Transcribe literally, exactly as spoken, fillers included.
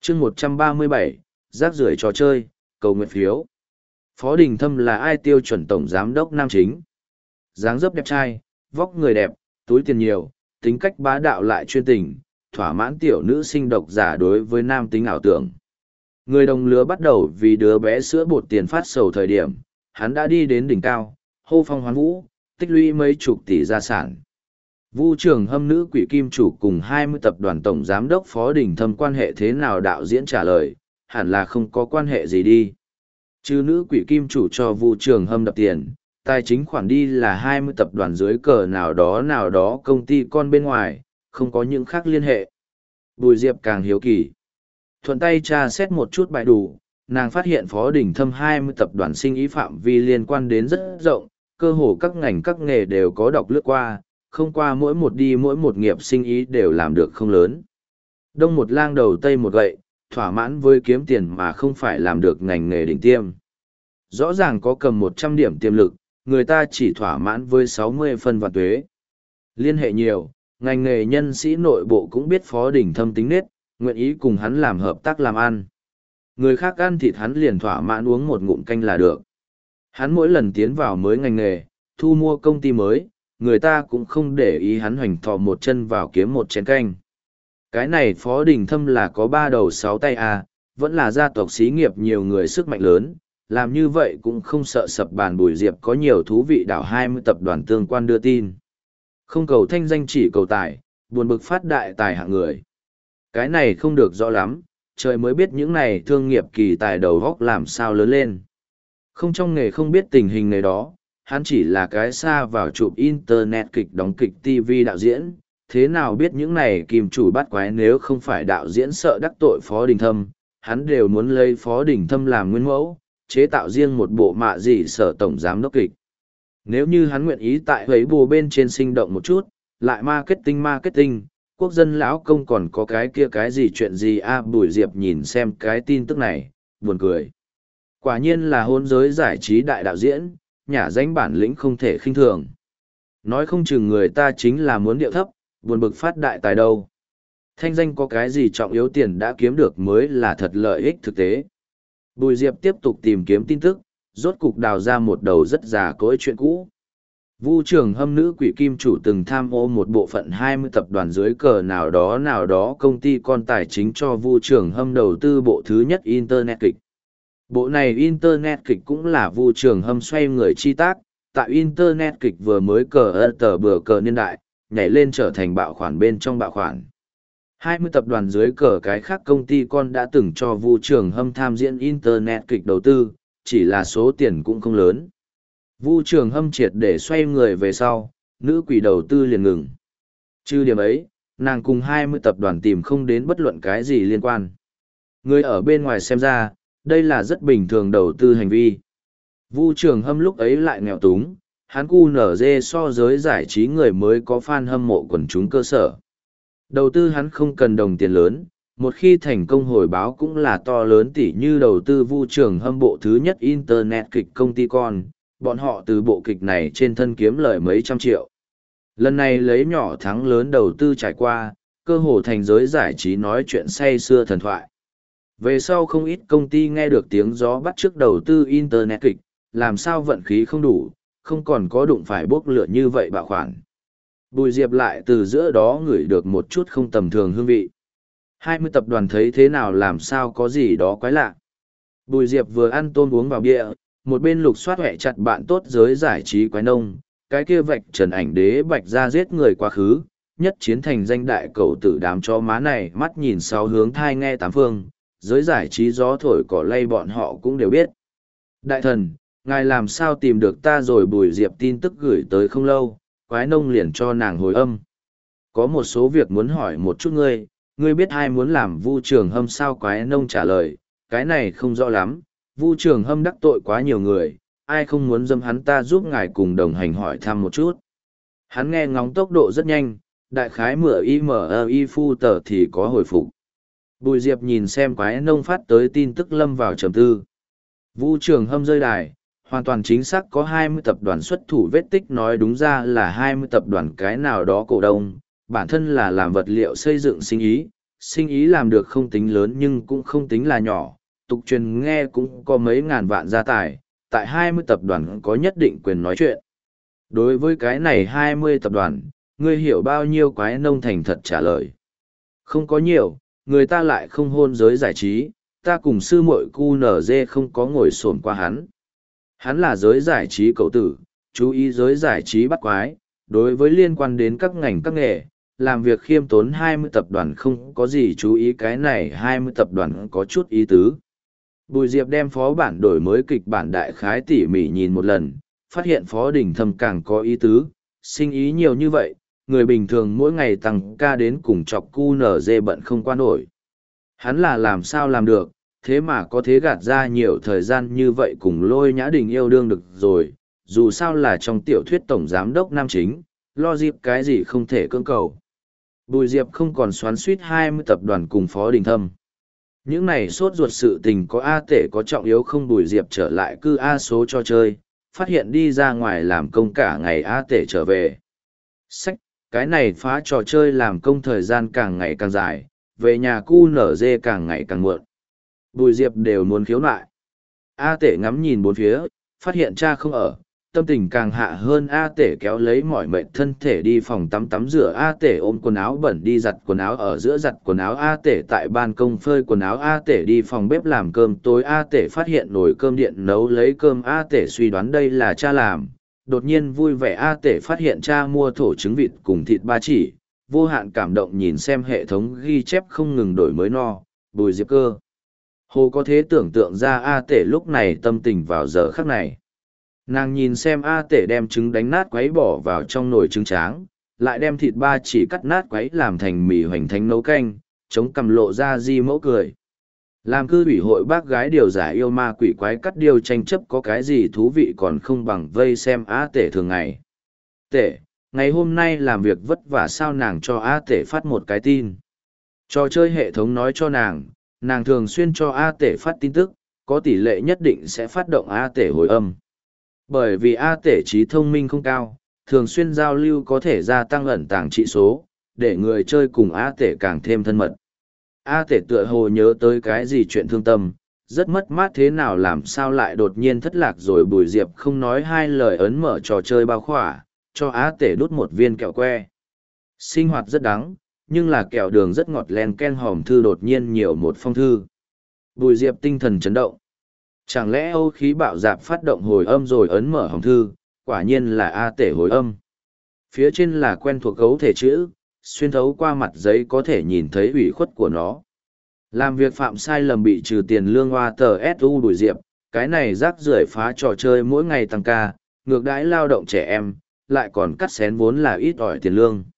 chương một trăm ba mươi bảy, rác rưởi trò chơi, cầu nguyện phiếu. Phó Đình Thâm là ai tiêu chuẩn tổng giám đốc nam chính. Dáng dấp đẹp trai, vóc người đẹp, túi tiền nhiều, tính cách bá đạo lại chuyên tình, thỏa mãn tiểu nữ sinh độc giả đối với nam tính ảo tưởng. Người đồng lứa bắt đầu vì đứa bé sữa bột tiền phát sầu thời điểm, hắn đã đi đến đỉnh cao, hô phong hoán vũ, tích lũy mấy chục tỷ gia sản. Vu Trường Hâm nữ quỷ kim chủ cùng hai mươi tập đoàn tổng giám đốc Phó Đình Thâm quan hệ thế nào, đạo diễn trả lời, hẳn là không có quan hệ gì đi. Chứ nữ quỷ kim chủ cho Vu Trường Hâm đập tiền, tài chính khoản đi là hai mươi tập đoàn dưới cờ nào đó nào đó công ty con bên ngoài, không có những khác liên hệ. Bùi Diệp càng hiếu kỳ. Thuận tay tra xét một chút bài đủ, nàng phát hiện Phó Đình Thâm hai mươi tập đoàn sinh ý phạm vi liên quan đến rất rộng, cơ hồ các ngành các nghề đều có đọc lướt qua, không qua mỗi một đi mỗi một nghiệp sinh ý đều làm được không lớn. Đông một lang đầu tây một gậy, thỏa mãn với kiếm tiền mà không phải làm được ngành nghề đỉnh tiêm. Rõ ràng có cầm một trăm điểm tiềm lực, người ta chỉ thỏa mãn với sáu mươi phân vạn tuế. Liên hệ nhiều, ngành nghề nhân sĩ nội bộ cũng biết Phó Đình Thâm tính nết, nguyện ý cùng hắn làm hợp tác làm ăn. Người khác ăn thịt hắn liền thỏa mãn uống một ngụm canh là được. Hắn mỗi lần tiến vào mới ngành nghề, thu mua công ty mới, người ta cũng không để ý hắn hoành thò một chân vào kiếm một chén canh. Cái này Phó Đình Thâm là có ba đầu sáu tay à, vẫn là gia tộc xí nghiệp nhiều người sức mạnh lớn, làm như vậy cũng không sợ sập bàn. Bùi Diệp có nhiều thú vị đảo hai mươi tập đoàn tương quan đưa tin. Không cầu thanh danh chỉ cầu tài, buồn bực phát đại tài hạng người. Cái này không được rõ lắm, trời mới biết những này thương nghiệp kỳ tài đầu góc làm sao lớn lên. Không trong nghề không biết tình hình này đó, hắn chỉ là cái xa vào chụp internet kịch đóng kịch ti vi đạo diễn, thế nào biết những này kim chủ bắt quái nếu không phải đạo diễn sợ đắc tội Phó Đình Thâm, hắn đều muốn lấy Phó Đình Thâm làm nguyên mẫu, chế tạo riêng một bộ mạ gì sở tổng giám đốc kịch. Nếu như hắn nguyện ý tại ấy bù bên trên sinh động một chút, lại marketing marketing, quốc dân lão công còn có cái kia cái gì chuyện gì a à, Bùi Diệp nhìn xem cái tin tức này, buồn cười. Quả nhiên là hôn giới giải trí đại đạo diễn, nhả danh bản lĩnh không thể khinh thường. Nói không chừng người ta chính là muốn điệu thấp, buồn bực phát đại tài đâu. Thanh danh có cái gì trọng yếu, tiền đã kiếm được mới là thật lợi ích thực tế. Bùi Diệp tiếp tục tìm kiếm tin tức, rốt cục đào ra một đầu rất già cỗi chuyện cũ. Vu Trường Hâm nữ quỷ kim chủ từng tham ô một bộ phận hai mươi tập đoàn dưới cờ nào đó nào đó công ty con tài chính cho Vu Trường Hâm đầu tư bộ thứ nhất Internet kịch. Bộ này Internet kịch cũng là Vu Trường Hâm xoay người chi tác, tại Internet kịch vừa mới cờ ơ tờ bờ cờ niên đại, nhảy lên trở thành bạo khoản bên trong bạo khoản. hai mươi tập đoàn dưới cờ cái khác công ty con đã từng cho Vu Trường Hâm tham diễn Internet kịch đầu tư, chỉ là số tiền cũng không lớn. Vu Trường Hâm triệt để xoay người về sau, nữ quỷ đầu tư liền ngừng. Trừ điểm ấy, nàng cùng hai mươi tập đoàn tìm không đến bất luận cái gì liên quan. Người ở bên ngoài xem ra, đây là rất bình thường đầu tư hành vi. Vu Trường Hâm lúc ấy lại nghèo túng, hắn cu nở dê so giới giải trí người mới có fan hâm mộ quần chúng cơ sở. Đầu tư hắn không cần đồng tiền lớn, một khi thành công hồi báo cũng là to lớn, tỷ như đầu tư Vu Trường Hâm bộ thứ nhất Internet kịch công ty con, bọn họ từ bộ kịch này trên thân kiếm lời mấy trăm triệu. Lần này lấy nhỏ thắng lớn đầu tư trải qua, cơ hồ thành giới giải trí nói chuyện say xưa thần thoại. Về sau không ít công ty nghe được tiếng gió bắt chước đầu tư Internet kịch, làm sao vận khí không đủ, không còn có đụng phải bốc lửa như vậy bạo khoản. Bùi Diệp lại từ giữa đó ngửi được một chút không tầm thường hương vị. hai mươi tập đoàn thấy thế nào làm sao có gì đó quái lạ. Bùi Diệp vừa ăn tôm uống vào bia, một bên lục soát hẹ chặt bạn tốt giới giải trí quái nông, cái kia vạch trần ảnh đế bạch ra giết người quá khứ, nhất chiến thành danh đại cầu tử đám cho má này mắt nhìn sáu hướng thai nghe tám phương, giới giải trí gió thổi cỏ lay bọn họ cũng đều biết. Đại thần, ngài làm sao tìm được ta rồi? Bùi Diệp tin tức gửi tới không lâu, quái nông liền cho nàng hồi âm. Có một số việc muốn hỏi một chút ngươi, ngươi biết ai muốn làm Vu Trường Hâm sao? Quái nông trả lời, cái này không rõ lắm, Vu Trường Hâm đắc tội quá nhiều người, ai không muốn dâm hắn, ta giúp ngài cùng đồng hành hỏi thăm một chút. Hắn nghe ngóng tốc độ rất nhanh, đại khái mửa imi phu tờ thì có hồi phục. Bùi Diệp nhìn xem quái nông phát tới tin tức lâm vào trầm tư. Vu Trường Hâm rơi đài, hoàn toàn chính xác có hai mươi tập đoàn xuất thủ vết tích, nói đúng ra là hai mươi tập đoàn cái nào đó cổ đông, bản thân là làm vật liệu xây dựng sinh ý, sinh ý làm được không tính lớn nhưng cũng không tính là nhỏ, tục truyền nghe cũng có mấy ngàn vạn gia tài, tại hai mươi tập đoàn có nhất định quyền nói chuyện. Đối với cái này hai mươi tập đoàn, ngươi hiểu bao nhiêu? Quái nông thành thật trả lời. Không có nhiều, người ta lại không hôn giới giải trí, ta cùng sư muội cu nở dê không có ngồi xổm qua hắn. Hắn là giới giải trí cậu tử, chú ý giới giải trí bắt quái, đối với liên quan đến các ngành các nghề, làm việc khiêm tốn hai mươi tập đoàn không có gì chú ý, cái này hai mươi tập đoàn có chút ý tứ. Bùi Diệp đem phó bản đổi mới kịch bản đại khái tỉ mỉ nhìn một lần, phát hiện Phó Đình Thâm càng có ý tứ, sinh ý nhiều như vậy, người bình thường mỗi ngày tăng ca đến cùng chọc cu nở dê bận không qua nổi. Hắn là làm sao làm được, thế mà có thế gạt ra nhiều thời gian như vậy cùng Lôi Nhã Đình yêu đương được rồi, dù sao là trong tiểu thuyết tổng giám đốc nam chính, lo dịp cái gì không thể cưỡng cầu. Bùi Diệp không còn xoắn suýt hai mươi tập đoàn cùng Phó Đình Thâm. Những này sốt ruột sự tình có A tể có trọng yếu không? Bùi Diệp trở lại cư A số cho chơi, phát hiện đi ra ngoài làm công cả ngày A tể trở về. Sách, cái này phá trò chơi làm công thời gian càng ngày càng dài, về nhà cu nở dê càng ngày càng muộn. Bùi Diệp đều muốn khiếu nại. A tể ngắm nhìn bốn phía, phát hiện cha không ở, tâm tình càng hạ hơn. A tể kéo lấy mỏi mệt thân thể đi phòng tắm tắm rửa. A tể ôm quần áo bẩn đi giặt quần áo, ở giữa giặt quần áo A tể tại ban công phơi quần áo. A tể đi phòng bếp làm cơm tối. A tể phát hiện nồi cơm điện nấu lấy cơm. A tể suy đoán đây là cha làm, đột nhiên vui vẻ. A tể phát hiện cha mua thổ trứng vịt cùng thịt ba chỉ, vô hạn cảm động nhìn xem hệ thống ghi chép không ngừng đổi mới no. Bùi Diệp cơ hồ có thể tưởng tượng ra A tể lúc này tâm tình vào giờ khắc này. Nàng nhìn xem A tể đem trứng đánh nát quấy bỏ vào trong nồi trứng tráng, lại đem thịt ba chỉ cắt nát quấy làm thành mì hoành thánh nấu canh, chống cằm lộ ra di mẫu cười. Làm cư ủy hội bác gái điều giải yêu ma quỷ quái cắt điều tranh chấp có cái gì thú vị còn không bằng vây xem A tể thường ngày. Tể, ngày hôm nay làm việc vất vả sao? Nàng cho A tể phát một cái tin. Trò chơi hệ thống nói cho nàng, nàng thường xuyên cho A tể phát tin tức, có tỷ lệ nhất định sẽ phát động A tể hồi âm. Bởi vì A tể trí thông minh không cao, thường xuyên giao lưu có thể gia tăng ẩn tàng trị số, để người chơi cùng A tể càng thêm thân mật. A tể tựa hồ nhớ tới cái gì chuyện thương tâm, rất mất mát thế nào làm sao lại đột nhiên thất lạc rồi. Bùi Diệp không nói hai lời ấn mở trò chơi bao khỏa, cho A tể đút một viên kẹo que. Sinh hoạt rất đắng, nhưng là kẹo đường rất ngọt, len ken hòm thư đột nhiên nhiều một phong thư. Bùi Diệp tinh thần chấn động. Chẳng lẽ Âu khí bạo dạp phát động hồi âm rồi? Ấn mở hòm thư, quả nhiên là A tể hồi âm. Phía trên là quen thuộc gấu thể chữ, xuyên thấu qua mặt giấy có thể nhìn thấy ủy khuất của nó. Làm việc phạm sai lầm bị trừ tiền lương hoa tờ ét u. Bùi Diệp, cái này rác rưởi phá trò chơi mỗi ngày tăng ca, ngược đãi lao động trẻ em, lại còn cắt xén vốn là ít ỏi tiền lương.